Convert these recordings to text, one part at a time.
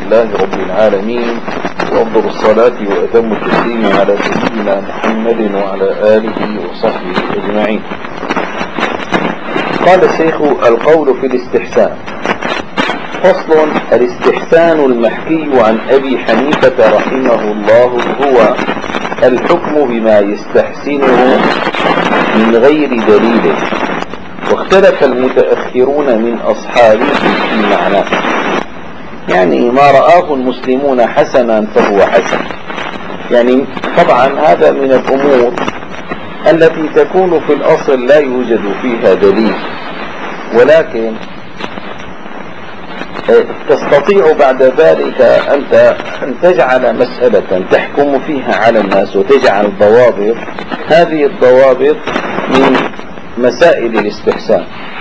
لله رب العالمين، وأفضل الصلاة وأتم التسليم على سيدنا محمد وعلى آله وصحبه أجمعين. قال الشيخ: القول في الاستحسان. فصل: الاستحسان المحكي عن أبي حنيفة رحمه الله هو الحكم بما يستحسنه من غير دليل، واختلف المتأخرون من أصحابه في معناه، يعني ما رآه المسلمون حسنا فهو حسن. يعني طبعا هذا من الأمور التي تكون في الأصل لا يوجد فيها دليل، ولكن تستطيع بعد ذلك أن تجعل مسألة تحكم فيها على الناس وتجعل ضوابط، هذه الضوابط من مسائل الاستحسان،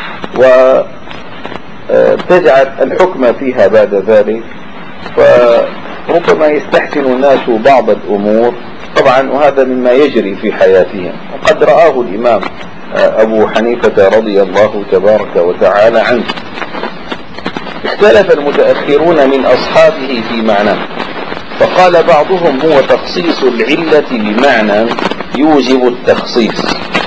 وتجعل الحكم فيها بعد ذلك. فربما يستحسن الناس بعض الأمور طبعا، وهذا مما يجري في حياتهم، وقد رآه الإمام أبو حنيفة رضي الله تبارك وتعالى عنه. اختلف المتأخرون من أصحابه في معناه، فقال بعضهم هو تخصيص العلة بمعنى يوجب التخصيص،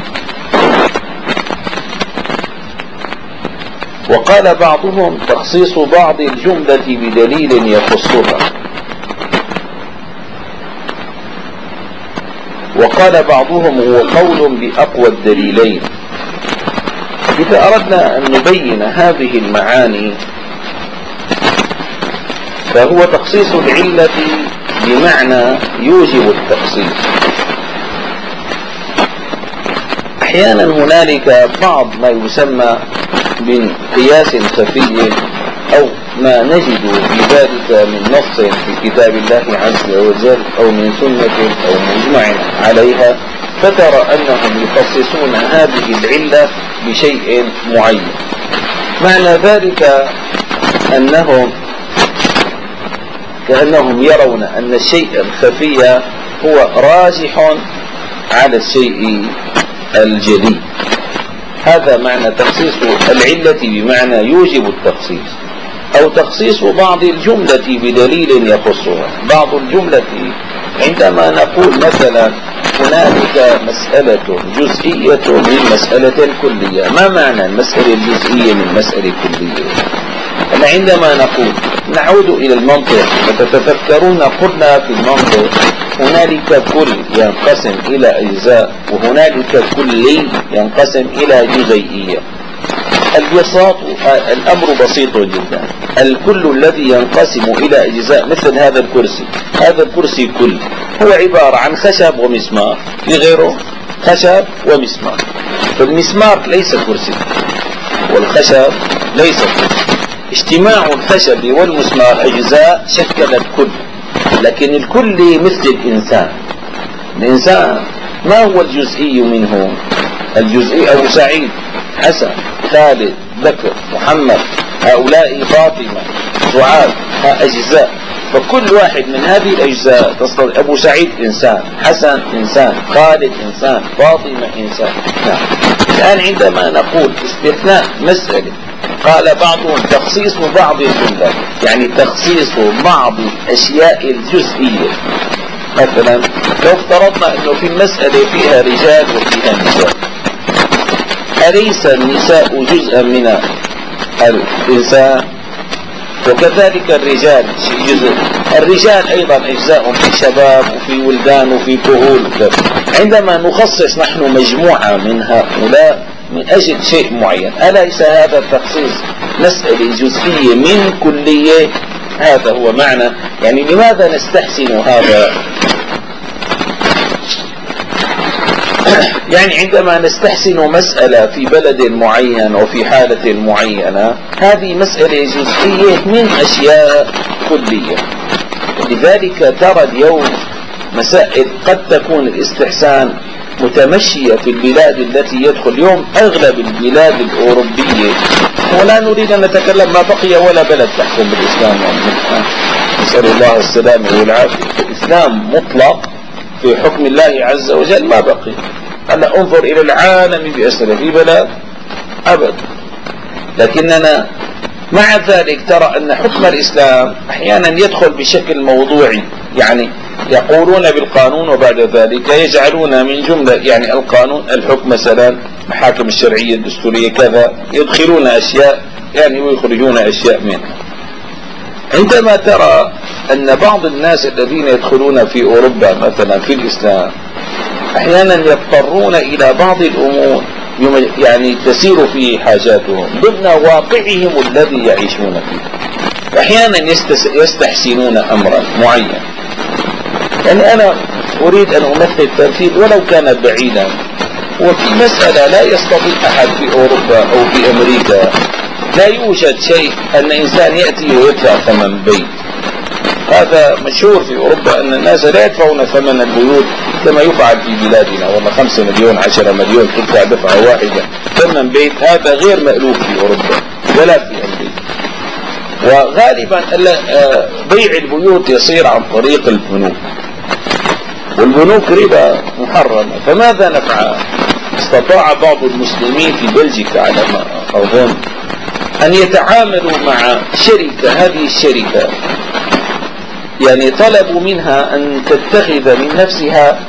وقال بعضهم تخصيص بعض الجملة بدليل يخصها، وقال بعضهم هو قول بأقوى الدليلين. إذا أردنا أن نبين هذه المعاني فهو تخصيص العلة بمعنى يوجب التخصيص. أحيانا هنالك بعض ما يسمى من قياس خفي، أو ما نجد في ذلك من نص في كتاب الله عز وجل أو من سنة أو مجمع عليها، فترى أنهم يخصصون هذه العلة بشيء معين. معنى ذلك كأنهم يرون أن الشيء الخفي هو راجح على الشيء الجلي. هذا معنى تخصيص العلة بمعنى يوجب التخصيص، أو تخصيص بعض الجملة بدليل يخصها. بعض الجملة عندما نقول مثلا هنالك مسألة جزئية من مسألة كلية، ما معنى المسألة الجزئية من مسألة كلية؟ أما عندما نقول نعود إلى المنطق فتتذكرون قلنا في المنطق هنالك كل ينقسم إلى أجزاء، وهنالك كلي ينقسم إلى جزئية. الأمر بسيط جدا. الكل الذي ينقسم إلى أجزاء مثل هذا الكرسي، هذا الكرسي كل هو عبارة عن خشب ومسمار، لغيره خشب ومسمار. فالمسمار ليس كرسي والخشب ليس كرسي. اجتماع الخشب والمسمار أجزاء شكلت كل، لكن الكل مثل الإنسان. الإنسان ما هو الجزئي منه؟ الجزئي أبو سعيد، حسن، خالد، بكر، محمد، هؤلاء فاطمة، سعاد، أجزاء. فكل واحد من هذه الأجزاء تصل. أبو سعيد إنسان، حسن إنسان، خالد إنسان، فاطمة إنسان. الآن عندما نقول استثناء مسألة، قال بعضهم تخصيص بعض الجملة، يعني تخصيص بعض الأشياء الجزئية. مثلا لو افترضنا أنه في المسألة فيها رجال وفيها نساء، أليس النساء جزءا من الإنسان؟ وكذلك الرجال جزء. الرجال أيضا أجزاء، في شباب وفي ولدان وفي كهول. عندما نخصص نحن مجموعة من هؤلاء من أجل شيء معين، أليس هذا التخصيص مسألة جزئية من كلية؟ هذا هو معنى. يعني لماذا نستحسن هذا؟ يعني عندما نستحسن مسألة في بلد معين وفي حالة معينة، هذه مسألة جزئية من أشياء كلية. لذلك ترى اليوم مسائل قد تكون الاستحسان متمشية في البلاد التي يدخل اليوم أغلب البلاد الأوروبية، ولا نريد أن نتكلم، ما بقي ولا بلد تحكم بالإسلام نسأل الله السلامة والعافية. الإسلام مطلق في حكم الله عز وجل ما بقي. هلا انظر إلى العالم بأسره، في بلد أبدا. لكننا مع ذلك ترى أن حكم الإسلام أحيانا يدخل بشكل موضوعي، يعني يقولون بالقانون وبعد ذلك يجعلون من جملة يعني القانون الحكم مثلا محاكم الشرعية الدستورية كذا، يدخلون أشياء يعني ويخرجون أشياء منها. عندما ترى أن بعض الناس الذين يدخلون في أوروبا مثلا في الإسلام أحيانا يضطرون إلى بعض الأمور يعني تسير فيه حاجاتهم ضمن واقعهم الذي يعيشون فيه، أحيانا يستحسنون أمرا معين. يعني أنا أريد أن أمثل تمثيل ولو كان بعيدا، وفي مسألة لا يستطيع أحد في أوروبا أو في أمريكا، لا يوجد شيء أن إنسان يأتي ويدفع ثمن بيت. هذا مشهور في أوروبا أن الناس لا يدفعون ثمن البيوت كما يفعل في بلادنا، والله 5 مليون 10 مليون تدفع دفعة واحدة ثمن بيت. هذا غير مألوف في أوروبا ولا في أمريكا. وغالبا بيع البيوت يصير عن طريق البنوك، والبنوك ربا محرمة. فماذا نفعل؟ استطاع بعض المسلمين في بلجيكا على ما أظن أن يتعاملوا مع شركة، هذه الشركة يعني طلبوا منها أن تتخذ من نفسها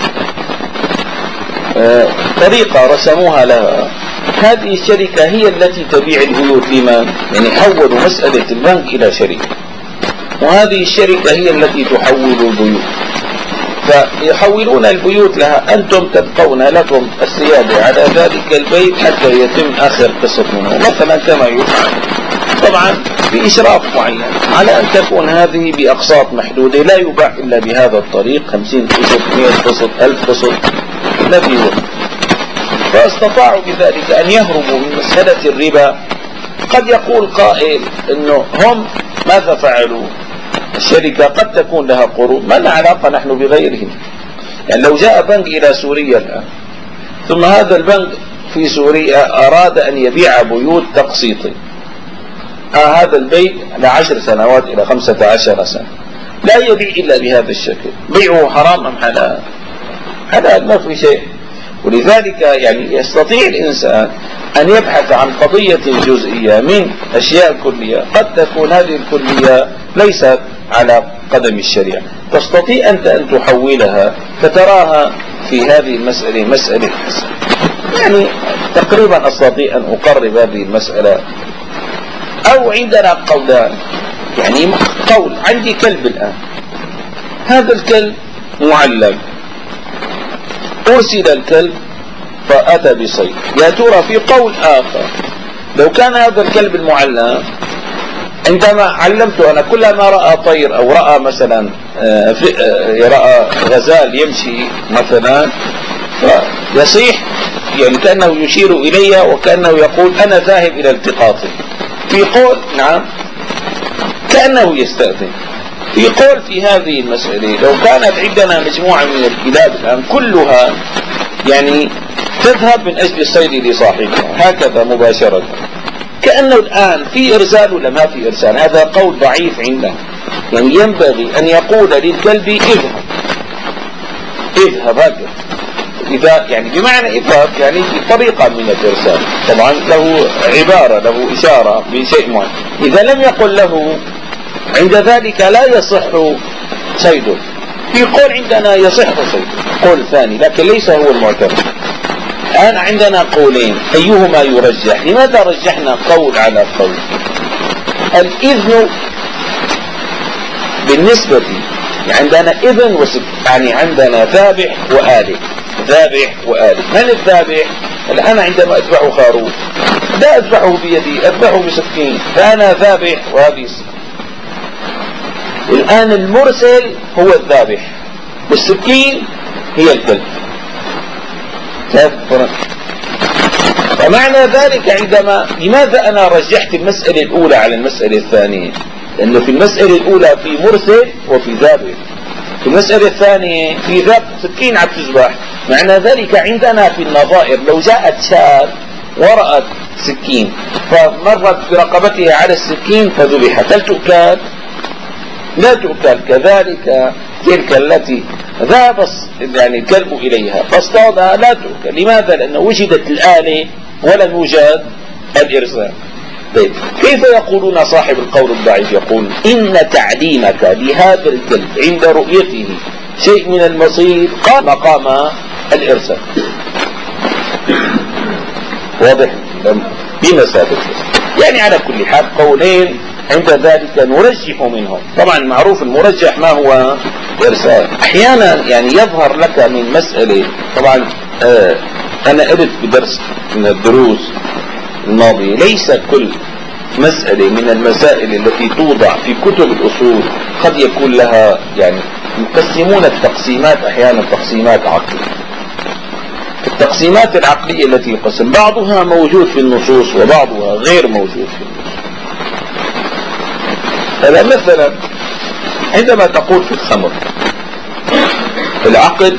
طريقة رسموها لها. هذه الشركة هي التي تبيع البيوت لمن؟ يعني حولوا مسألة البنك إلى شركة، وهذه الشركة هي التي تحول البيوت. فيحولون البيوت لها، أنتم تبقون لكم السيادة على ذلك البيت حتى يتم آخر قسط منه مثلا كما يفعل، طبعا بإشراف معين على أن تكون هذه بأقساط محدودة لا يباع إلا بهذا الطريق، 50 قسط 100 قسط 1000 قسط الذي هو. فاستطاعوا بذلك أن يهربوا من مسألة الربا. قد يقول قائل أنه هم ماذا فعلوا؟ الشركة قد تكون لها قروض، ما لنا علاقة نحن بغيرهم. يعني لو جاء بنك إلى سوريا الآن، ثم هذا البنك في سوريا أراد أن يبيع بيوت تقسيطي، هذا البيع ل10 سنوات إلى 15 سنة، لا يبيع إلا بهذا الشكل، بيعه حرام أم حلال؟ حلال، ما في شيء. ولذلك يعني يستطيع الإنسان أن يبحث عن قضية جزئية من أشياء كلية، قد تكون هذه الكلية ليست على قدم الشريعة، تستطيع أنت أن تحولها فتراها في هذه المسألة مسألة حسن. يعني تقريبا أستطيع أن أقرب هذه المسألة. أو عندنا قولان، يعني قول عندي كلب الآن، هذا الكلب معلم، أرسل الكلب فأتى بصيد. يا ترى في قول آخر، لو كان هذا الكلب المعلم عندما علمته أنا كلما رأى طير أو رأى مثلا رأى غزال يمشي مثلا فيصيح، يعني كأنه يشير إلي وكأنه يقول أنا ذاهب إلى التقاطه. في قول نعم كأنه يستأذن. في قول في هذه المسألة، لو كانت عندنا مجموعة من الكلاب الآن كلها يعني تذهب من أجل الصيد لصاحبها هكذا مباشرة، كأنه الآن في إرسال ولا ما في إرسال؟ هذا قول ضعيف عندنا. يعني ينبغي أن يقول للكلب اذهب اذهب هكذا، إذا يعني بمعنى إذهب يعني طريقة من الإرسال، طبعا له عبارة له إشارة بشيء معين. إذا لم يقل له عند ذلك لا يصح صيده. في قول عندنا يصح صيده، قول ثاني لكن ليس هو المعتمد. الآن عندنا قولين، أيهما يرجح؟ لماذا رجحنا قول على قول؟ الإذن بالنسبة عندنا إذن وسكت، يعني عندنا ذابح وآلف، ذابح وآلف. من الذابح؟ الآن عندما أذبح خروف لا أذبحه بيدي، أذبحه بسكين، فأنا ذابح وهذه السكين. الآن المرسل هو الذابح والسكين هي الكلب. فمعنى ذلك عندما لماذا أنا رجحت المسألة الأولى على المسألة الثانية؟ لأنه في المسألة الأولى في مرسل وفي ذابح، في المسألة الثانية في ذاب سكين عم تذبح. معنى ذلك عندنا في النظائر لو جاءت شاة ورأت سكين فمرت برقبتها على السكين فذبحت، هل تؤكل؟ لا تؤكل. كذلك تلك التي ذهب يعني الكلب إليها فاصطادها لا تؤكل. لماذا؟ لأنه وجدت الآلة ولم يوجد الإرسال. طيب كيف يقولون صاحب القول الضعيف يقول إن تعليمك لهذا الكلب عند رؤيته شيء من المصير قام مقام الإرسال. واضح بمثابة. يعني على كل حال قولين عند ذلك نرجح منهم. طبعا معروف المرجح ما هو إرسال. أحيانا يعني يظهر لك من مسألة. طبعا أنا قلت بدرس من الدروس الماضية ليس كل مسألة من المسائل التي توضع في كتب الأصول قد يكون لها يعني يقسمون التقسيمات أحيانا تقسيمات عقلية. التقسيمات العقلية التي يقسم بعضها موجود في النصوص وبعضها غير موجود في النصوص. هذا مثلا عندما تقول في الخمر العقل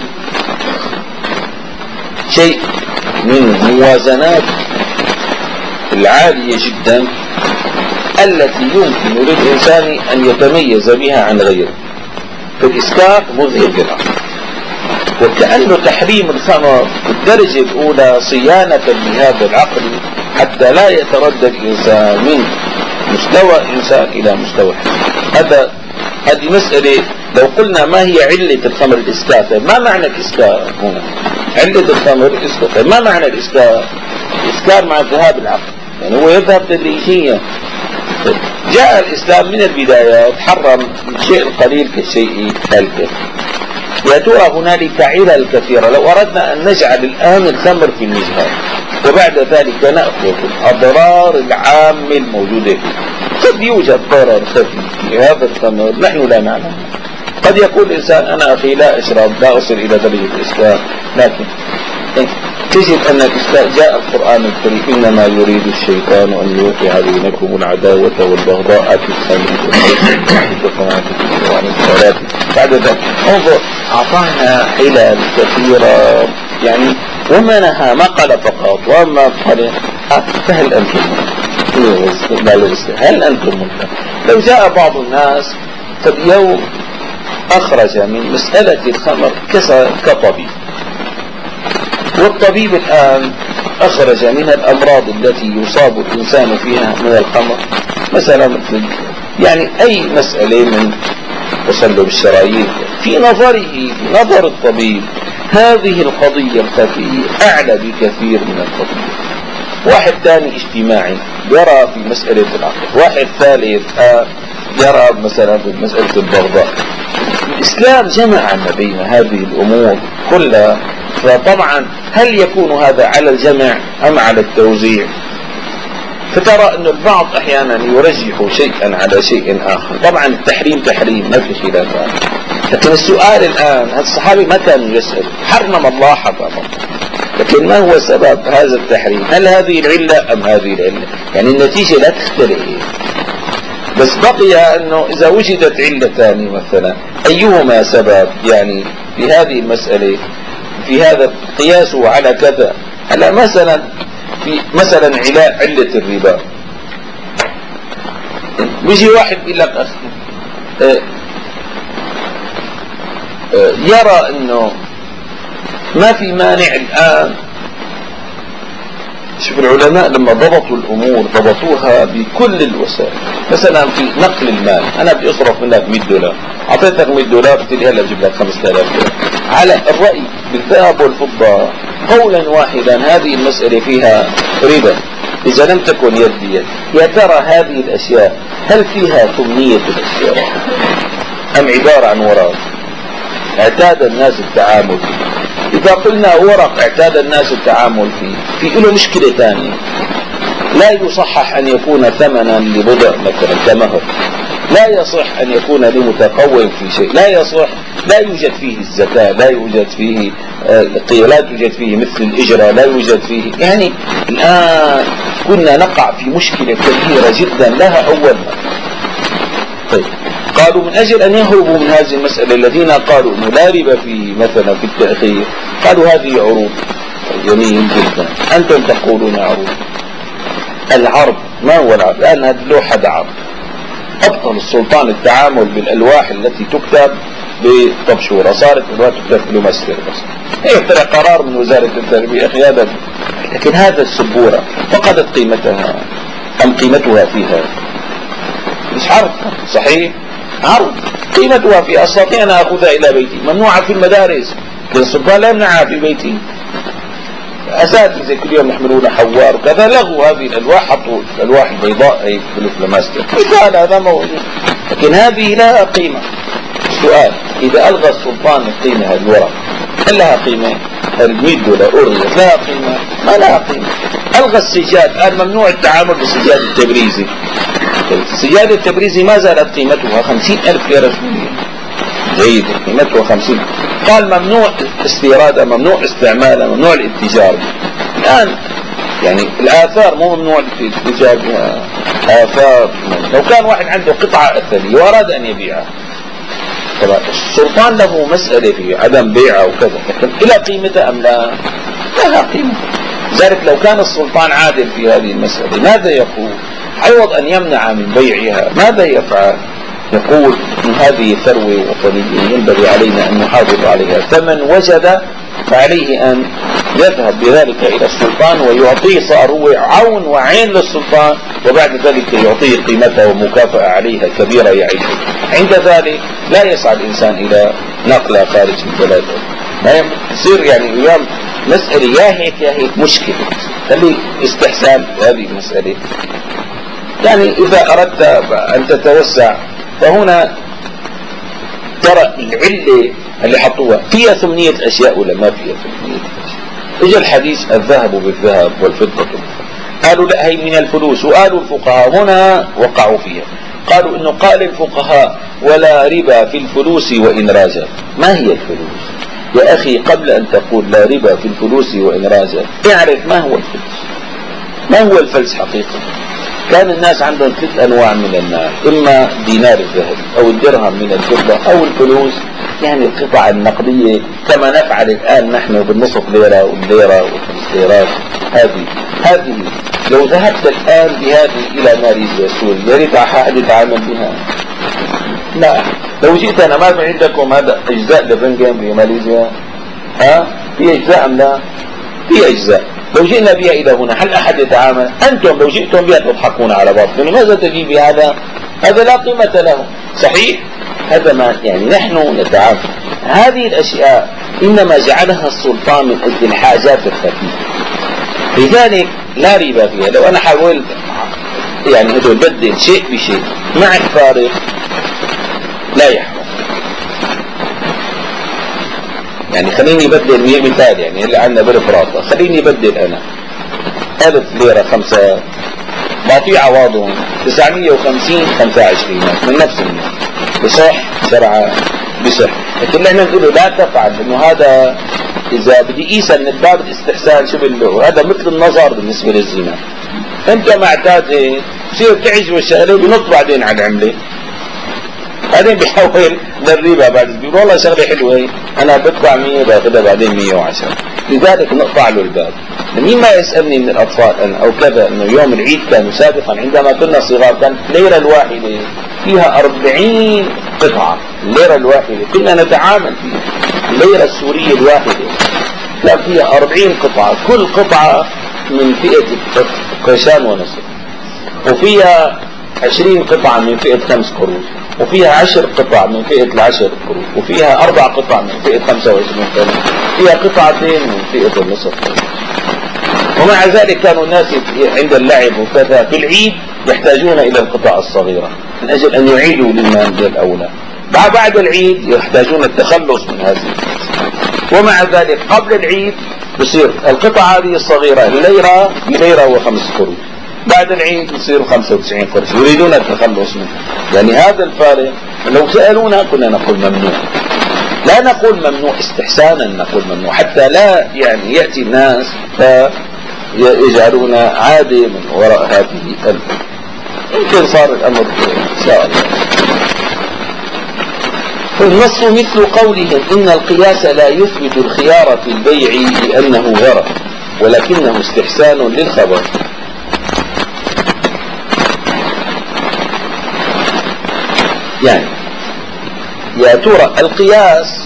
شيء من موازنات العالية جدا التي يمكن للإنسان أن يتميز بها عن غيره. في الإسكار مذهب للعقل، وكأنه تحريم الخمر بالدرجة الأولى صيانة لهذا العقل حتى لا يتردد الإنسان من مستوى إنسان إلى مستوى حسن. هذه مسألة. لو قلنا ما هي علة الخمر الإسكار، ما معنى الإسكار هنا؟ علة الخمر الإسكار، ما معنى الإسكار؟ الإسكار مع ذهاب العقل، يعني هو يذهب تدريجيا. جاء الإسلام من البداية حرم الشيء القليل كالشيء الكثير. يا ترى هنالك علل كثيرة. لو أردنا أن نجعل الآن الخمر في المجهر وبعد ذلك نأخذ الأضرار العامة الموجودة فيه، قد يوجد ضرر خفي في هذا الخمر نحن لا نعلم. قد يقول الإنسان أنا أخي لا أشرب لا أصل إلى درجة الإسكار، لكن تجد أن جاء القرآن الكريم إنما يريد الشيطان أن يوقع بينكم العداوة والبغضاء في الخمر والصلاة. بعد ذلك انظر أعطانا علل كثيرة يعني وما نهى ما قال فقط وما قال فهل أنتم هل أنتم لو جاء بعض الناس فاليوم أخرج من مسألة الخمر كطبيب، والطبيب الآن أخرج من الأمراض التي يصاب الإنسان فيها من الخمر مثلا مثل يعني أي مسألة من تصلب الشرايين في نظره في نظر الطبيب هذه القضية الخفية أعلى بكثير من القضية. واحد ثاني اجتماعي يرى في مسألة العقل، واحد ثالث يرى مثلا في مسألة البغضاء. الإسلام جمع ما بين هذه الأمور كلها. فطبعا هل يكون هذا على الجمع أم على التوزيع؟ فترى أن البعض أحيانا يرجح شيئا على شيء آخر. طبعا التحريم تحريم ما في خلاف، لكن السؤال الآن الصحابي ما كانوا يسأل حرم الله حرم، لكن ما هو سبب هذا التحريم؟ هل هذه العلة أم هذه العلة؟ يعني النتيجة لا تختلف، بس بقي أنه إذا وجدت علتان مثلا أيهما سبب يعني في هذه المسألة في هذا قياسه على كذا. هلا مثلا في مثلا علة الربا بيجي واحد يقول لك يرى انه ما في مانع الآن. شوف العلماء لما ضبطوا الأمور ضبطوها بكل الوسائل. مثلا في نقل المال أنا بدي أصرف منك $100 أعطيتك $100 قلت لي هلا بجيب لك $5000 على الرأي بالذهب والفضة قولا واحدا هذه المسألة فيها ربا إذا لم تكن يد بيد. يا ترى هذه الأشياء هل فيها ثمنية الأشياء أم عبارة عن ورق اعتاد الناس التعامل فيه؟ إذا قلنا ورق اعتاد الناس التعامل فيه في له مشكلة ثانية. لا يصحح أن يكون ثمنا لبضع مثلا كمهر، لا يصح أن يكون لمتقوم في شيء، لا يصح، لا يوجد فيه الزكاة، لا يوجد فيه لا يوجد فيه مثل الإجرة، لا يوجد فيه. يعني الآن كنا نقع في مشكلة كبيرة جدا لها أول طيب قالوا من أجل أن يهربوا من هذه المسألة الذين قالوا أنه لا ربا فيه مثلا في التأخير قالوا هذه عروض. جميل جدا، أنتم تقولون عروض. العرض ما هو العرض؟ الآن هذه لوحة عرض أبطل السلطان التعامل بالألواح التي تكتب بطبشورة، صارت ألواح تكتب بلومستر بس. هي ترى قرار من وزارة التربية أخي هذا، لكن هذا السبورة فقدت قيمتها. أم قيمتها فيها؟ مش عرض صحيح، عرض. قيمتها فيها أستطيع أن أخذها إلى بيتي، ممنوعة في المدارس، السلطان لا يمنعها في بيتي. أساتذة كل يوم يحملون حوار وكذا لغوا هذه الألواح، حطوا الألواح البيضاء أي بالفلماستر، مثال هذا موجود، لكن هذه لها قيمة. السؤال: إذا ألغى السلطان القيمة هذه الورق، هل لها قيمة؟ $100 ألغيت، لها قيمة؟ ما لها قيمة. ألغى السجاد، الآن ممنوع التعامل بالسجاد التبريزي. السجاد التبريزي ما زالت قيمتها 50,000 ليرة سورية، جيد، قيمتها 50. قال ممنوع استيرادها، ممنوع استعمالها، ممنوع الاتجار. الآن يعني الآثار مو ممنوع الاتجار بها، آثار. لو كان واحد عنده قطعة أثرية وأراد أن يبيعها، طبعا السلطان له مسألة في عدم بيعها وكذا، لكن إلى قيمتها أم لا؟ لها قيمة. لذلك لو كان السلطان عادل في هذه المسألة ماذا يقول؟ عوض أن يمنع من بيعها ماذا يفعل؟ يقول إن هذه ثروة وطنية ينبغي علينا أن نحافظ عليها، فمن وجد فعليه أن يذهب بذلك إلى السلطان ويعطيه، صار هو عون وعين للسلطان، وبعد ذلك يعطيه قيمتها ومكافأة عليها كبيرة يعيش. عند ذلك لا يسعى الإنسان إلى نقلها خارج البلد. ما يصير يعني أيام مسألة يا هيك يا هيك مشكلة، خلي استحسان هذه المسألة. يعني إذا أردت أن تتوسع فهنا ترى العلة اللي حطوها فيها 8 أشياء ولا ما فيها 8 أشياء. إجا الحديث الذهب بالذهب والفضة بالفضة، قالوا لا هي من الفلوس، وقالوا الفقهاء هنا وقعوا فيها، قالوا إنه قال الفقهاء ولا ربا في الفلوس وإن راجت. ما هي الفلوس يا أخي؟ قبل أن تقول لا ربا في الفلوس وإن راجت اعرف ما هو الفلوس، ما هو الفلس حقيقة. كان الناس عندهم 3 أنواع من المال، إما دينار الذهب أو الدرهم من الفضة أو الفلوس، يعني القطع النقدية كما نفعل الآن نحن بالنصف ليرة والليرة و5 ليرات. هذه لو ذهبت الآن بهذه إلى ماليزيا سوريا يا ريت أحد يتعامل بها. لا، لو جئت أنا ما في عندكم هذا أجزاء للرنجين بماليزيا؟ في أجزاء أم لا؟ في أجزاء. لو جئنا بها إلى هنا هل أحد يتعامل؟ أنتم لو جئتم بها تضحكون على بعض، لماذا تجيب بهذا؟ هذا لا قيمة له، صحيح؟ هذا ما يعني نحن نتعامل. هذه الأشياء إنما جعلها السلطان من أجل الحاجات الخفيفة، لذلك لا ريبة فيها. لو أنا حاولت يعني هدول بدل شيء بشيء مع الفارق لا يحمل. يعني خليني بدل مثال، يعني اللي عندنا بالفراطة خليني بدل أنا 1000 ليرة 5 بعطيه عواضهم 950 25 من نفس النوع، بصح شرعا بصح. لكن احنا نقول لا تفعل، انه هذا اذا بدي قيسها من باب الاستحسان شو بقول هذا مثل النظر بالنسبة للزنا. انت معتاد بصير تعجب الشغله بنط بعدين على العمله، بعدين بيحول للربا، بعد بيقول والله شغله حلوه انا بدفع 100 باخذها بعدين 110. لذلك نقطع له الباب. مين ما يسالني من الاطفال انا او كذا انه يوم العيد كانوا سابقا عندما كنا صغار كانت الليره الواحده فيها 40 قطعه، الليره الواحده كنا نتعامل فيها. الليره السوريه الواحده كان فيها 40 قطعه، كل قطعه من فئه قرشان ونصف، وفيها 20 قطعة من فئة 5 قروش، وفيها 10 قطع من فئة 10 قروش، وفيها 4 قطع من فئة 25 قروش، فيها قطعتين من فئة النصف قروش. ومع ذلك كانوا الناس عند اللعب وكذا في العيد يحتاجون إلى القطع الصغيرة من أجل أن يعيدوا للمال الأولى. بعد العيد يحتاجون التخلص من هذه. ومع ذلك قبل العيد بصير القطعة هذه الصغيرة الليرة بليرة و5 قروش، بعد العيد يصير 95 قرش، يريدون التخلص منه. يعني هذا الفارق لو سألونا كنا نقول ممنوع، لا نقول ممنوع استحسانا، نقول ممنوع حتى لا يعني يأتي الناس فيجعلون عادة من وراء هذه الفكرة. يمكن صار الأمر إن شاء الله. النص مثل قولهم إن القياس لا يثبت الخيار في البيع لأنه غرض ولكنه استحسان للخبر. يعني يا ترى القياس،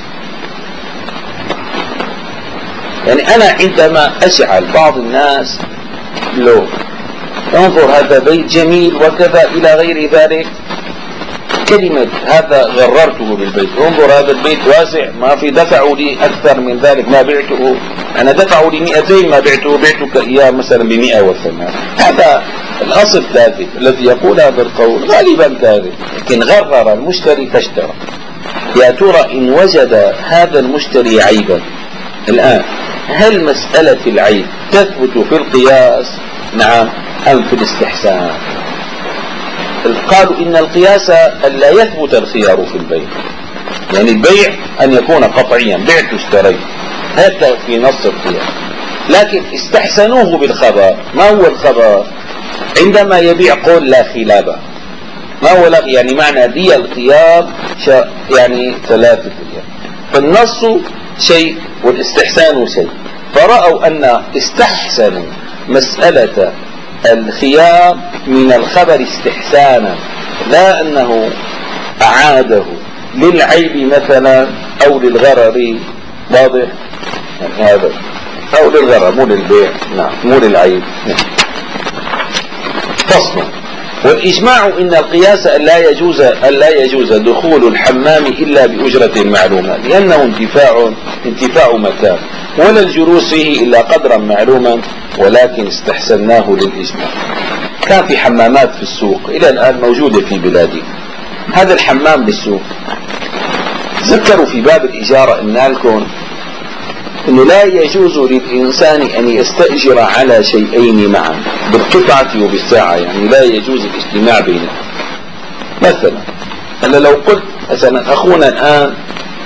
يعني أنا عندما أجعل بعض الناس له انظر هذا بيت جميل وكذا إلى غير ذلك. كلمة هذا غررته بالبيت، انظر هذا البيت واسع، ما في دفعوا لي أكثر من ذلك ما بعته، أنا دفعوا لي 200 ما بعتك إياه مثلا ب108. هذا الأصل كاذب، الذي يقول هذا القول غالبا كاذب، لكن غرر المشتري فاشترى. يا ترى إن وجد هذا المشتري عيبا الآن، هل مسألة العيب تثبت في القياس نعم أم في الاستحسان؟ قالوا إن القياس ألا يثبت الخيار في البيع، يعني البيع أن يكون قطعيا، بعت واشتريت، هذا في نص القياس. لكن استحسنوه بالخبر. ما هو الخبر؟ عندما يبيع قول لا خلابة، ما هو لا يعني معنى دي الخيار يعني 3 أيام، فالنص شيء والاستحسان شيء، فرأوا أن استحسنوا مسألة الخيار من الخبر استحسانا، لا أنه أعاده للعيب مثلا أو للغرر. واضح هذا؟ أو للغرر مو للبيع، نعم مو للعيب. فصل. والإجماع إن القياس ألا يجوز دخول الحمام إلا بأجرة معلومة، لأنه انتفاع مكان، ولا الجلوس فيه إلا قدرا معلوما، ولكن استحسناه للإجماع. كان في حمامات في السوق إلى الآن موجودة في بلادي. هذا الحمام بالسوق ذكروا في باب الإجارة إنه لا يجوز للإنسان أن يستأجر على شيئين معا، بالقطعة وبالساعة، يعني لا يجوز الاجتماع بينهم. مثلا أنا لو قلت مثلا أخونا الآن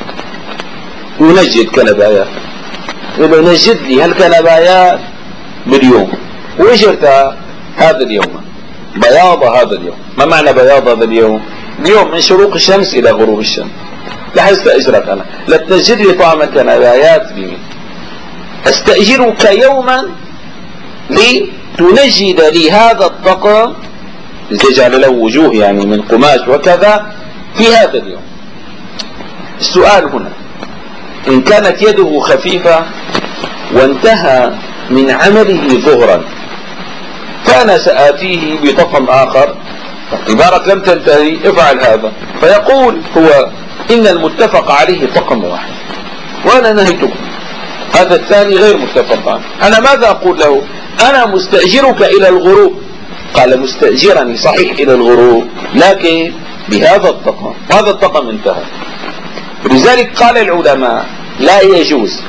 ينجد كنبايات، يقول نجد لي هالكنبايات باليوم وإجرتها هذا اليوم، بياض هذا اليوم. ما معنى بياض هذا اليوم؟ اليوم من شروق الشمس إلى غروب الشمس. لا استأجرك أنا، لا تنجد لي طعم الكنبايات بمين، استأجرك يوما لتنجد لي هذا الطقم، لتجعل له وجوه يعني من قماش وكذا في هذا اليوم. السؤال هنا، إن كانت يده خفيفة وانتهى من عمله ظهرا، فأنا سآتيه بطقم آخر، عبارة لم تنتهي افعل هذا، فيقول هو إن المتفق عليه طقم واحد وأنا نهيتكم، هذا الثاني غير متفق عنه. أنا ماذا أقول له؟ أنا مستأجرك إلى الغروب. قال مستأجرني صحيح إلى الغروب، لكن بهذا الطقم، هذا الطقم انتهى. لذلك قال العلماء لا يجوز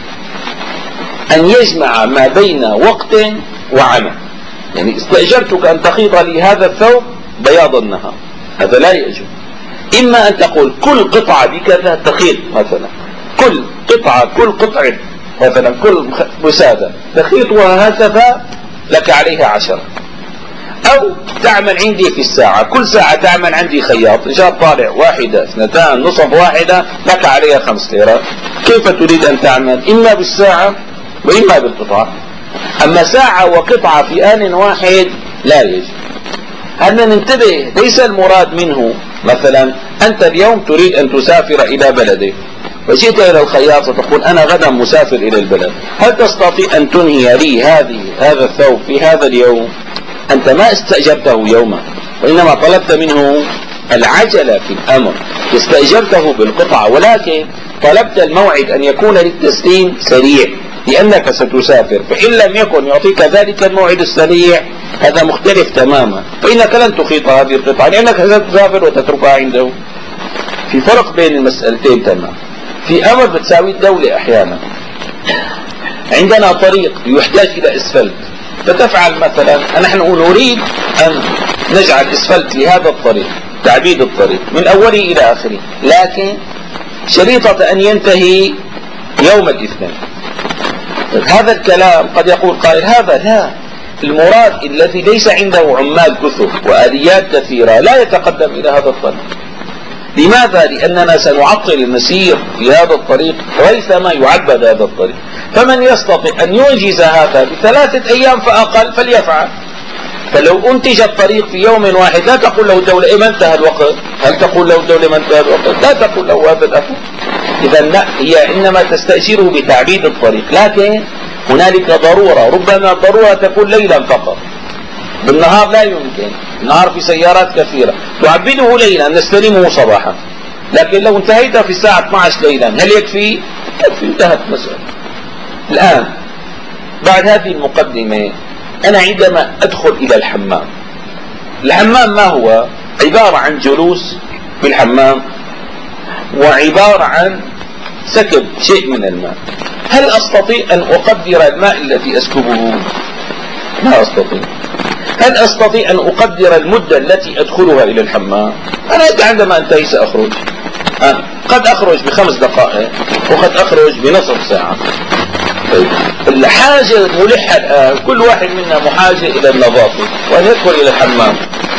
أن يجمع ما بين وقت وعمل، يعني استأجرتك أن تخيط لي هذا الثوب بياض النهار، هذا لا يجوز. إما أن تقول كل قطعة بكذا تخيط مثلا، كل قطعة مثلا كل مسادة تخيطها هكذا لك عليها 10، أو تعمل عندي في الساعة، كل ساعة تعمل عندي خياط، إن شاء طالع 1 2 نصف 1 لك عليها 5 ليرات. كيف تريد أن تعمل؟ إما بالساعة وإما بالقطعة. أما ساعة وقطعة في آن واحد لا يجوز. أن ننتبه، ليس المراد منه مثلا أنت اليوم تريد أن تسافر إلى بلدك وجئت إلى الخياط فتقول أنا غدا مسافر إلى البلد، هل تستطيع أن تنهي لي هذا الثوب في هذا اليوم؟ أنت ما استأجرته يوما، وإنما طلبت منه العجلة في الأمر، استأجرته بالقطعة، ولكن طلبت الموعد أن يكون للتسليم سريع لأنك ستسافر، فإن لم يكن يعطيك ذلك الموعد السريع هذا مختلف تماما، فإنك لن تخيط هذه القطعة لأنك ستسافر وتتركها عنده. في فرق بين المسألتين تماما. في أمر بتساوي الدولة أحيانا، عندنا طريق يحتاج إلى إسفلت، فتفعل مثلا نحن نريد أن نجعل إسفلت لهذا الطريق، تعبيد الطريق من أوله إلى آخره، لكن شريطة أن ينتهي يوم الاثنين. هذا الكلام قد يقول قائل هذا لا، المراد الذي ليس عنده عمال كثر وآليات كثيرة لا يتقدم إلى هذا الطريق. لماذا؟ لأننا سنعطل المسير في هذا الطريق ريثما يعبد هذا الطريق، فمن يستطيع أن ينجز هذا ب3 أيام فأقل فليفعل. فلو أنتج الطريق في يوم واحد لا تقول له الدولة ما انتهى الوقت، هل تقول له الدولة ما انتهى الوقت؟ لا تقول له هذا الأمر. إذا لا، هي إنما تستأجره بتعبيد الطريق، لكن هنالك ضرورة، ربما الضرورة تكون ليلا فقط، بالنهار لا يمكن، النهار في سيارات كثيرة، تعبده ليلا نستلمه صباحا. لكن لو انتهيت في الساعة 12 ليلا هل يكفي؟ يكفي، انتهت مسألة. الآن بعد هذه المقدمة أنا عندما أدخل إلى الحمام، الحمام ما هو؟ عبارة عن جلوس في الحمام وعبارة عن سكب شيء من الماء. هل أستطيع أن أقدر الماء الذي أسكبه؟ لا أستطيع. هل أستطيع أن أقدر المدة التي أدخلها إلى الحمام؟ أنا عندما أنتهي سأخرج، قد أخرج ب5 دقائق وقد أخرج بنصف ساعة. الحاجة الملحة الآن كل واحد منا محاجة إلى النظافة وأن يدخل إلى الحمام.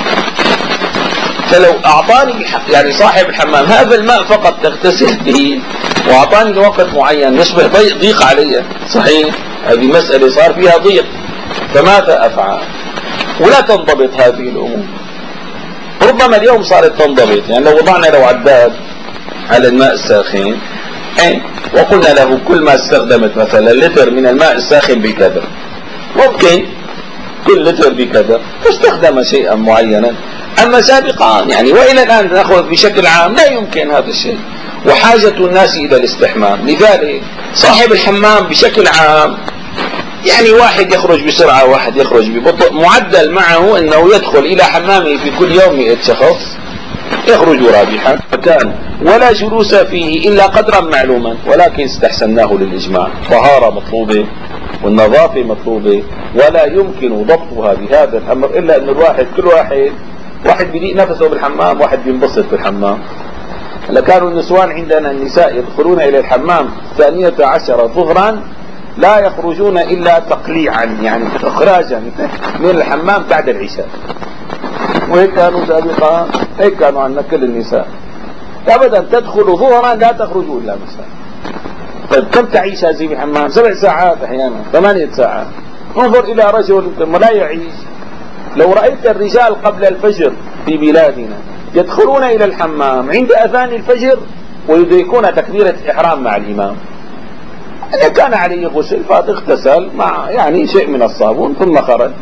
فلو أعطاني يعني صاحب الحمام هذا الماء فقط تغتسل به وأعطاني لوقت معين يصبح ضيق علي، صحيح هذه مسألة صار فيها ضيق، فماذا أفعل؟ ولا تنضبط هذه الأمور. ربما اليوم صارت تنضبط، يعني لو وضعنا له عداد على الماء الساخن وقلنا له كل ما استخدمت مثلا لتر من الماء الساخن بكذا، ممكن كل لتر بكذا تستخدم شيئا معينا. أما سابقا يعني وإلى الآن نأخذ بشكل عام لا يمكن هذا الشيء، وحاجة الناس إلى الاستحمام. لذلك صاحب الحمام بشكل عام يعني واحد يخرج بسرعة واحد يخرج ببطء، معدل معه أنه يدخل إلى حمامه في كل يوم 100 شخص يخرج رابحا مكان، ولا جلوس فيه إلا قدرا معلوما. ولكن استحسناه للإجماع، طهارة مطلوبة والنظافة مطلوبة، ولا يمكن ضبطها بهذا الأمر إلا أن الواحد كل واحد بيضيق نفسه بالحمام، واحد بينبسط بالحمام. لكانوا النسوان عندنا النساء يدخلون إلى الحمام 12 ظهرا لا يخرجون إلا تقليعا، يعني إخراجا من الحمام بعد العشاء. وهيك كانوا سابقا، هيك كانوا عندنا كل النساء أبدا، تدخل ظهرا لا تخرج إلا مساء. طيب كم تعيش هذه الحمام؟ 7 ساعات أحيانا 8 ساعات. انظر إلى رجل لا يعيش. لو رأيت الرجال قبل الفجر في بلادنا يدخلون إلى الحمام عند أذان الفجر ويدركون تكبيرة الإحرام مع الإمام، إذا كان عليه غسل فاغتسل مع يعني شيء من الصابون ثم خرج.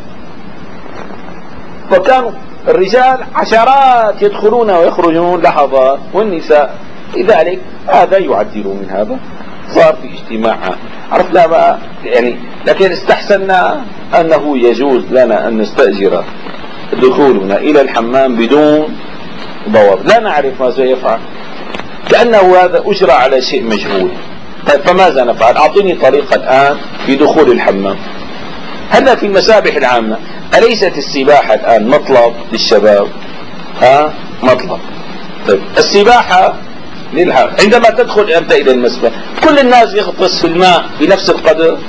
فكانوا الرجال عشرات يدخلون ويخرجون لحظات، والنساء لذلك هذا يعدل من هذا، صار في اجتماع. عرفنا بقى يعني، لكن استحسنا أنه يجوز لنا أن نستأجر دخولنا إلى الحمام بدون ضوابط، لا نعرف ماذا يفعل، كأنه هذا أجرى على شيء مجهول. طيب فماذا نفعل؟ أعطيني طريقة الآن في دخول الحمام. هذا في المسابح العامة، أليست السباحة الآن مطلب للشباب؟ مطلب. طيب السباحة عندما تدخل أنت إلى المسبح كل الناس يغطس في الماء بنفس القدر؟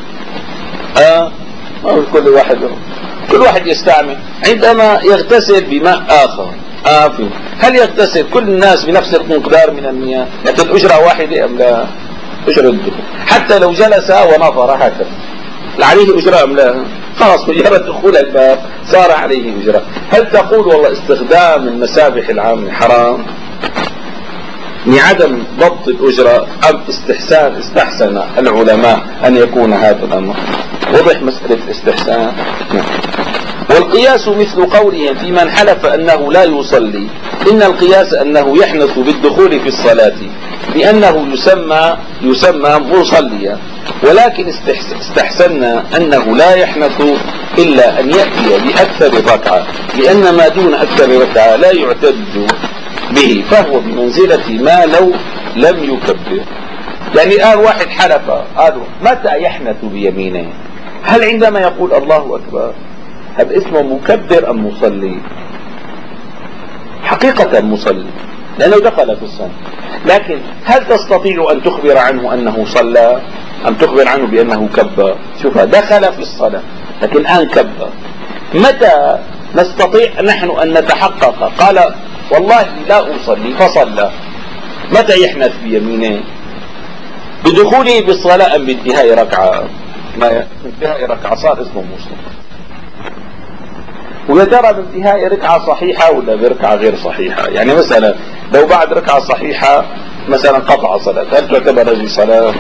كل واحد يستعمل. عندما يغتسل بماء آخر هل يغتسل كل الناس بنفس المقدار من المياه؟ لكن أجرة واحدة أم لا؟ أجرة الدخول، حتى لو جلس ونظر هكذا عليه أجرة أم لا؟ خلاص مجرد دخول الباب صار عليه أجرة. هل تقول والله استخدام المسابح العامة حرام لعدم ضبط الأجرة، أم استحسن العلماء أن يكون هذا الأمر؟ وضح مسألة الاستحسان. والقياس مثل قولهم في من حلف أنه لا يصلي، إن القياس أنه يحنث بالدخول في الصلاة لأنه يسمى مصليا، ولكن استحسنا أنه لا يحنث إلا أن يأتي بأكثر ركعة، لأن ما دون أكثر ركعة لا يعتد به، فهو بمنزلة ما لو لم يكبر. يعني الآن واحد حلف قالوا متى يحنث بيمينه؟ هل عندما يقول الله أكبر؟ هذا اسمه مكبر أم مصلي؟ حقيقة مصلي لأنه دخل في الصلاة، لكن هل تستطيع أن تخبر عنه أنه صلى أم تخبر عنه بأنه كبر؟ شوف دخل في الصلاة لكن الآن كبر. متى نستطيع نحن أن نتحقق؟ قال والله لا أصلي فصلى، متى يحنث بيمينه؟ بدخوله بالصلاة أم بانتهاء ركعة؟ بانتهاء ركعة صار اسمه مسلم. ويا ترى بانتهاء ركعة صحيحة ولا بركعة غير صحيحة؟ يعني مثلا لو بعد ركعة صحيحة مثلا قطع صلاة، هل تعتبر هذه صلاة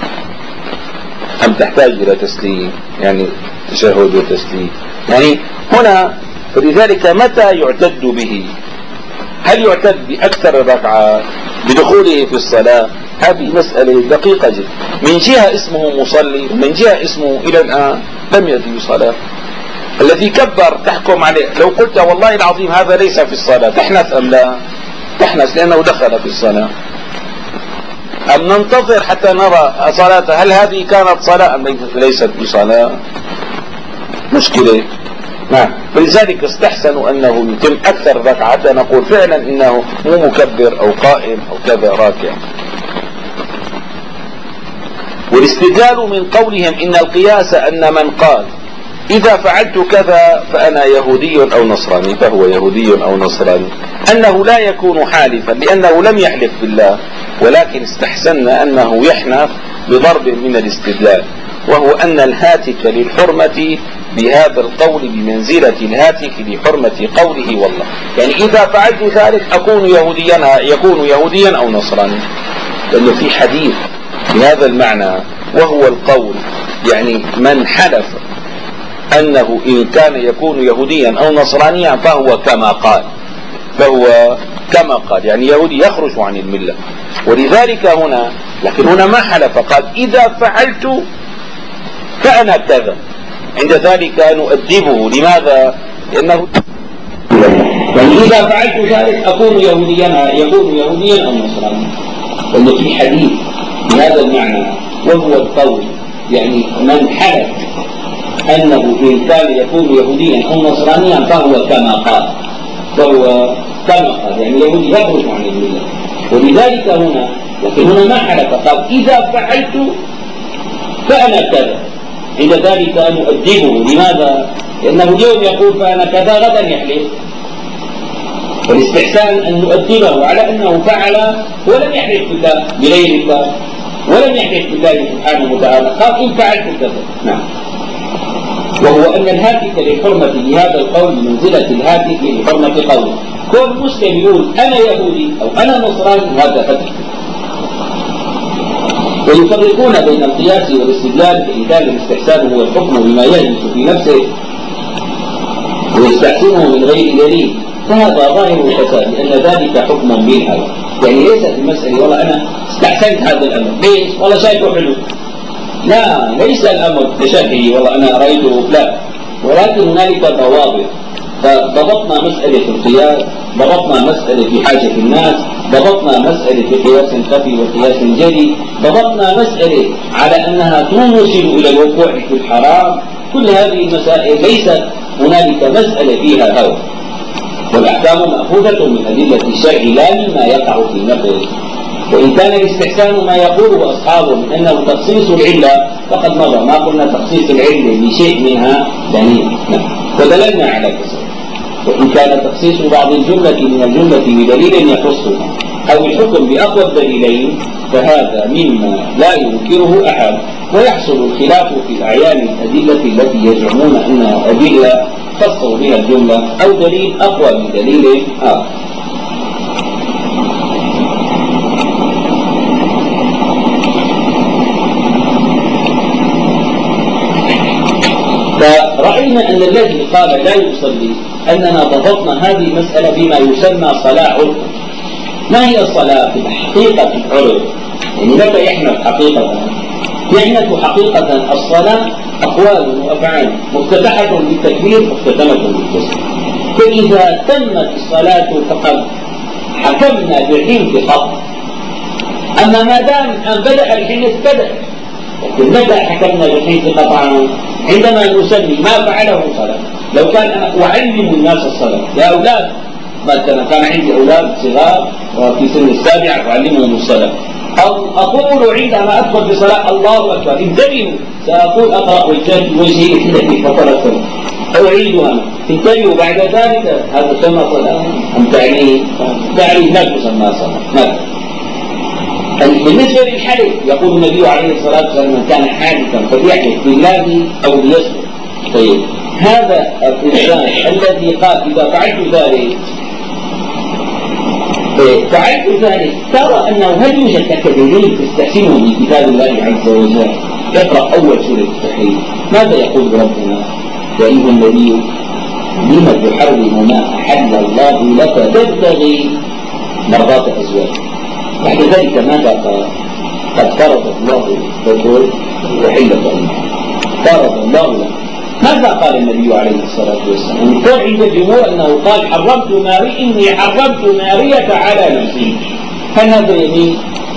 أم تحتاج إلى تسليم؟ يعني تشهد وتسليم. يعني هنا فلذلك متى يعتد به؟ هل يعتد بأكثر الركعات بدخوله في الصلاة؟ هذه مسألة دقيقة جدا. من جهة اسمه مصلي ومن جهة اسمه إلى الآن لم يأتي بصلاة. الذي كبر تحكم عليه. لو قلت والله العظيم هذا ليس في الصلاة تحنث أم لا؟ تحنث لأنه دخل في الصلاة. أم ننتظر حتى نرى صلاته هل هذه كانت صلاة أم ليست بصلاة؟ مشكلة. نعم. فلذلك استحسنوا أنه يتم أكثر ركعة حتى نقول فعلا إنه مو مكبر أو قائم أو كذا راكع. والاستدلال من قولهم إن القياس أن من قال إذا فعلت كذا فأنا يهودي أو نصراني فهو يهودي أو نصراني أنه لا يكون حالفا لأنه لم يحلف بالله، ولكن استحسنا أنه يحنف بضرب من الاستدلال، وهو أن الهاتك للحرمة بهذا القول بمنزلة الهاتك لحرمة قوله والله. يعني إذا فعلت ذلك يكون يهوديا أو نصراني، لأنه في حديث بهذا المعنى وهو القول يعني من حلف أنه إن كان يكون يهوديا أو نصرانيا فهو كما قال يعني يهودي يخرج عن الملة. ولذلك هنا لكن هنا ما حلف، قال إذا فعلت فأنا كذا، عند ذلك نؤدبه. لماذا؟ لأنه يعني إذا فعلت ذلك يكون يهوديا أو نصرانيا، لأنه في حديث بهذا المعنى وهو القول يعني من حلف أنه إن كان يكون يهوديا أو نصرانيا فهو كما قال يعني يهودي يخرج عن الملة. ولذلك هنا لكن هنا ما حلف، قال إذا فعلت فأنا كذا، عند ذلك نؤدبه. لماذا؟ لأنه اليوم يقول فأنا كذا غدا يحلف، والاستحسان أن نؤدبه على أنه فعل ولم يحلف بالله بغير الله ولم يحلف بالله سبحانه وتعالى، قال إن فعلت كذا. نعم. وهو أن الهاتك للحرمة بهذا القول بمنزلة الهاتك لحرمة قوله. كل مسلم يقول أنا يهودي أو أنا نصراني هذا فتح. ويفرقون بين القياس والاستدلال، فإن كان الاستحسان هو الحكم بما يجلس في نفسه ويستحسنه من غير دليل فهذا ظاهر الفساد، لأن ذلك حكم بالهوى. يعني ليست المسألة والله أنا استحسنت هذا الأمر ليش؟ والله شايفه حلو. لا، ليس الأمر تشهي والله أنا رأيته، لا، ولكن هنالك ضوابط. فضبطنا مسألة القياس، ضبطنا مسألة في حاجة الناس، ضبطنا مسألة في قياس خفي وقياس جلي، ضبطنا مسألة على أنها توصل إلى الوقوع في الحرام. كل هذه المسائل ليس هنالك مسألة فيها هوى، والأحكام مأخوذة من أدلة الشرع لا مما يقع في النفس. وإن كان الاستحسان ما يقوله أصحابه من أنه تخصيص العلة فقد مضى، ما قلنا تخصيص العلة بشيء منها دليل، ودللنا على كسر. وإن كان تخصيص بعض الجملة من الجملة بدليل يخصها أو الحكم بأقوى الدليلين فهذا مما لا ينكره أحد. ويحصل الخلاف في أعيان الأدلة التي يزعمون أنها أدلة خصوا بها الجملة أو دليل أقوى من دليل آخر. فرأينا أن الذي قال لا يصلي أننا ضبطنا هذه المسألة بما يسمى صلاة عرف. ما هي الصلاة في حقيقة العرف؟ يعني متى يحنث حقيقة؟ يحنث حقيقة الصلاة أقوال وأفعال مفتتحة بالتكبير مختتمة بالتسليم. فإذا تمت الصلاة فقد حكمنا بالحنث فقط. أما ما دام أن بدأ الحنث بدأ، لكن متى حكمنا بالحنث قطعا؟ عندما نسمي ما فعله صلاة. لو كان أنا أعلم الناس الصلاة يا أولاد، مثلا كان عندي أولاد صغار وفي سن السابعة أعلمهم الصلاة، أو أقول عندما أدخل في صلاة الله أكبر انتبهوا سأقول أقرأ وجهي التي فطر السماء أعيدها، انتبهوا بعد ذلك هذا سمى صلاة أم تعليم لا تسمى صلاة. بالنسبة للحلف يقول النبي عليه الصلاة والسلام من كان حالفا فليحلف بالله أو ليصبر. طيب هذا الإنسان الذي قال إذا فعلت ذلك ترى أنه هل يوجد لك دليل تستحسنه من كتاب الله عز وجل؟ اقرأ أول سورة التحريم ماذا يقول ربنا؟ يا أيها النبي لم تحرم ما أحل الله لك تبتغي مرضات أزواجك؟ بعد ذلك ماذا قال؟ قد فرض الله لكم وحلة فرض الله لك. ماذا قال النبي عليه الصلاة والسلام؟ قال عند الجمهور أنه قال إني حرمت مارية على نفسي. هل هذا يمين؟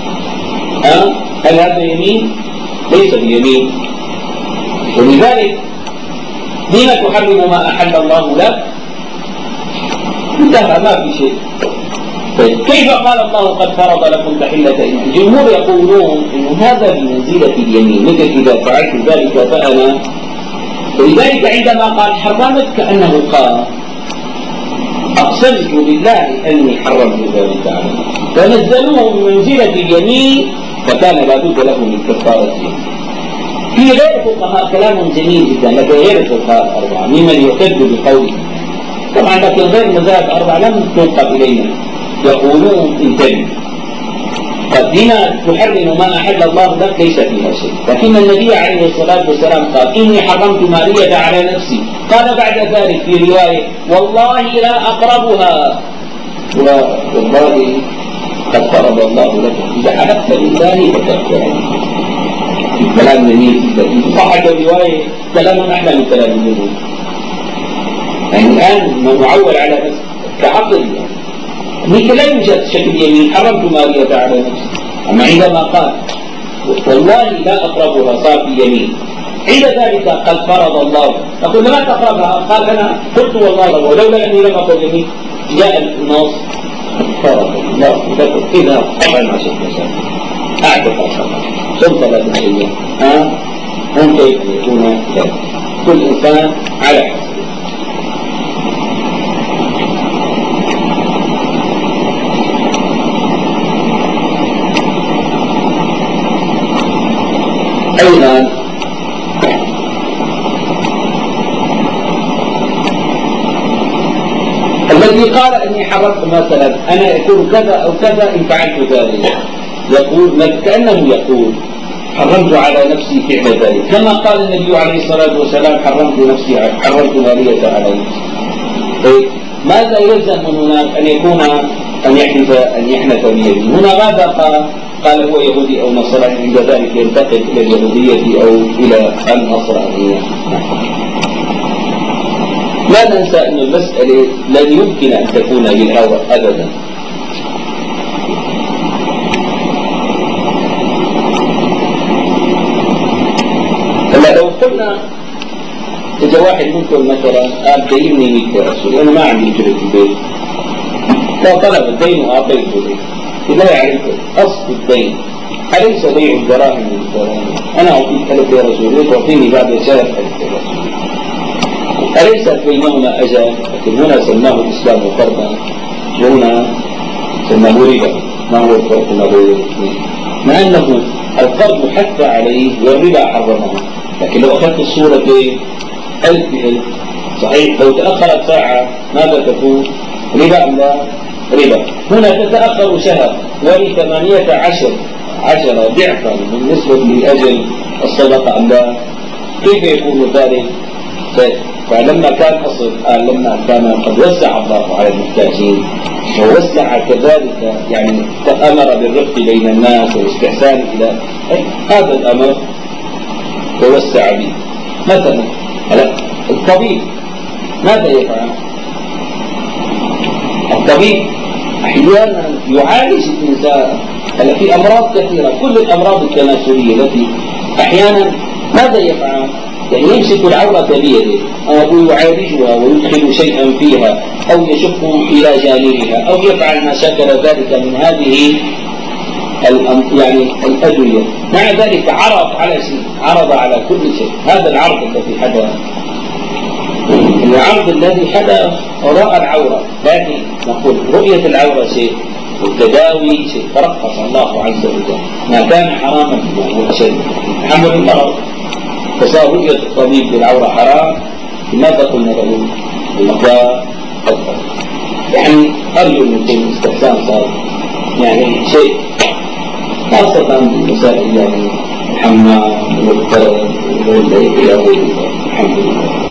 هل هذا يمين؟ ليس بيمين. ولذلك لما تحرم ما أحل الله لك؟ انتهى، ما في شيء. طيب كيف قال الله قد فرض لكم تحلة إيمان؟ الجمهور يقولون إن هذا بمنزلة اليمين، مثل إذا فعلت ذلك فأنا. ولذلك عندما قال حرمت كأنه قال أقسمت بالله أني حرمت ذلك على نفسي، فنزلوه بمنزلة اليمين فكان لابد له من كفارة يمين. في غير فقهاء كلام جميل جدا، لكن غير الفقهاء الأربعة ممن يعتد بقوله طبعا، لكن غير المذاهب الأربعة لم تنقل إلينا، يقولون انتبه، قد لما تحرم ما أحل الله لك ليس فيها شيء. لكن النبي عليه الصلاة والسلام قال إني حرمت مارية على نفسي، قال بعد ذلك في رواية والله لا أقربها، والله قد فرض الله لك إذا حلفت بالله فتكفر. كلام جميل جدا، صحت الرواية كلام أحلى من كلام الجمهور. يعني الآن معول على نفسه كعقل، مثل لا يوجد شكل يمين حرمت مارية على نفسي. أما عندما قال والله لا أقربها صار في يمين، عند ذلك قد فرض الله، نقول لما تقربها؟ قال أنا قلت والله ولولا أني لم أقل يمين. جاء النص فرض الله إذا طبعا ما شئت مثلا أعتق صم 3 أيام، هم كيف يكون ذلك؟ كل إنسان على حسب. أيضا الذي قال اني حرمت مثلا انا يكون كذا او كذا ان فعلت ذلك، يقول كانه يقول حرمت على نفسي فعل ذلك، كما قال النبي عليه الصلاه والسلام حرمت مارية على نفسي. طيب ماذا يلزم من هناك ان يحنث بيده؟ هنا ماذا قال؟ قال هو يهودي او نصراني، عند ذلك ينتقل الى اليهودية او الى النصرانية. لا ننسى أن المسألة لن يمكن أن تكون بالهوى أبدا. هلا لو قلنا إذا واحد منكم مثلا قال ديني 100 رسول، أنا ما عندي أجرة البيت، لا طلب الدين وأعطيته لي، بالله عليكم أصل الدين أليس بيع الدراهم بالدراهم؟ أنا أعطيك 1000 يا رسول، تعطيني بعد شهر 1000 يا رسول، أليس بينهما أجل؟ لكن هنا سماه الإسلام فرضا وهنا سماه ربا. ما هو الفرق ما بين الاثنين؟ مع أنه القرض حث عليه والربا حرمه، لكن لو أخذت الصورة ب 1000 ب1000 صحيح، لو تأخرت ساعة ماذا تكون؟ ربا أم لا؟ ربا. هنا تتأخر شهر ولي 18 ضعفا بالنسبة لأجل الصدقة أم لا؟ كيف يكون ذلك؟ فلما كان لما كان قد وسع الله على المحتاجين ووسع كذلك، يعني أمر بالرفق بين الناس والاستحسان إلى هذا الأمر ووسع به. مثلا الطبيب ماذا يفعل؟ الطبيب أحيانا يعالج الإنسان. هلا في أمراض كثيرة، كل الأمراض التناسلية التي أحيانا ماذا يفعل؟ يعني يمسك العورة بيده ويعالجها ويدخل شيئا فيها أو يشق إلى جانبها أو يفعل ما شكل ذلك من هذه يعني الأدوية. مع ذلك عرض على كل شيء. هذا العرض الذي حدث، العرض الذي حدث وراء العورة، لكن نقول رؤية العورة شيء والتداوي شيء، فرخص الله عز وجل ما كان حراما هو أشد تحمل المرض، فصار رؤية الطبيب بالعورة حرام. لماذا قلنا له المقدار أكبر؟ يعني أرجو أن يكون الاستحسان صار يعني شيء، خاصة بمسائل يعني الحمام والقرد والليل إلى غيره. الحمد لله.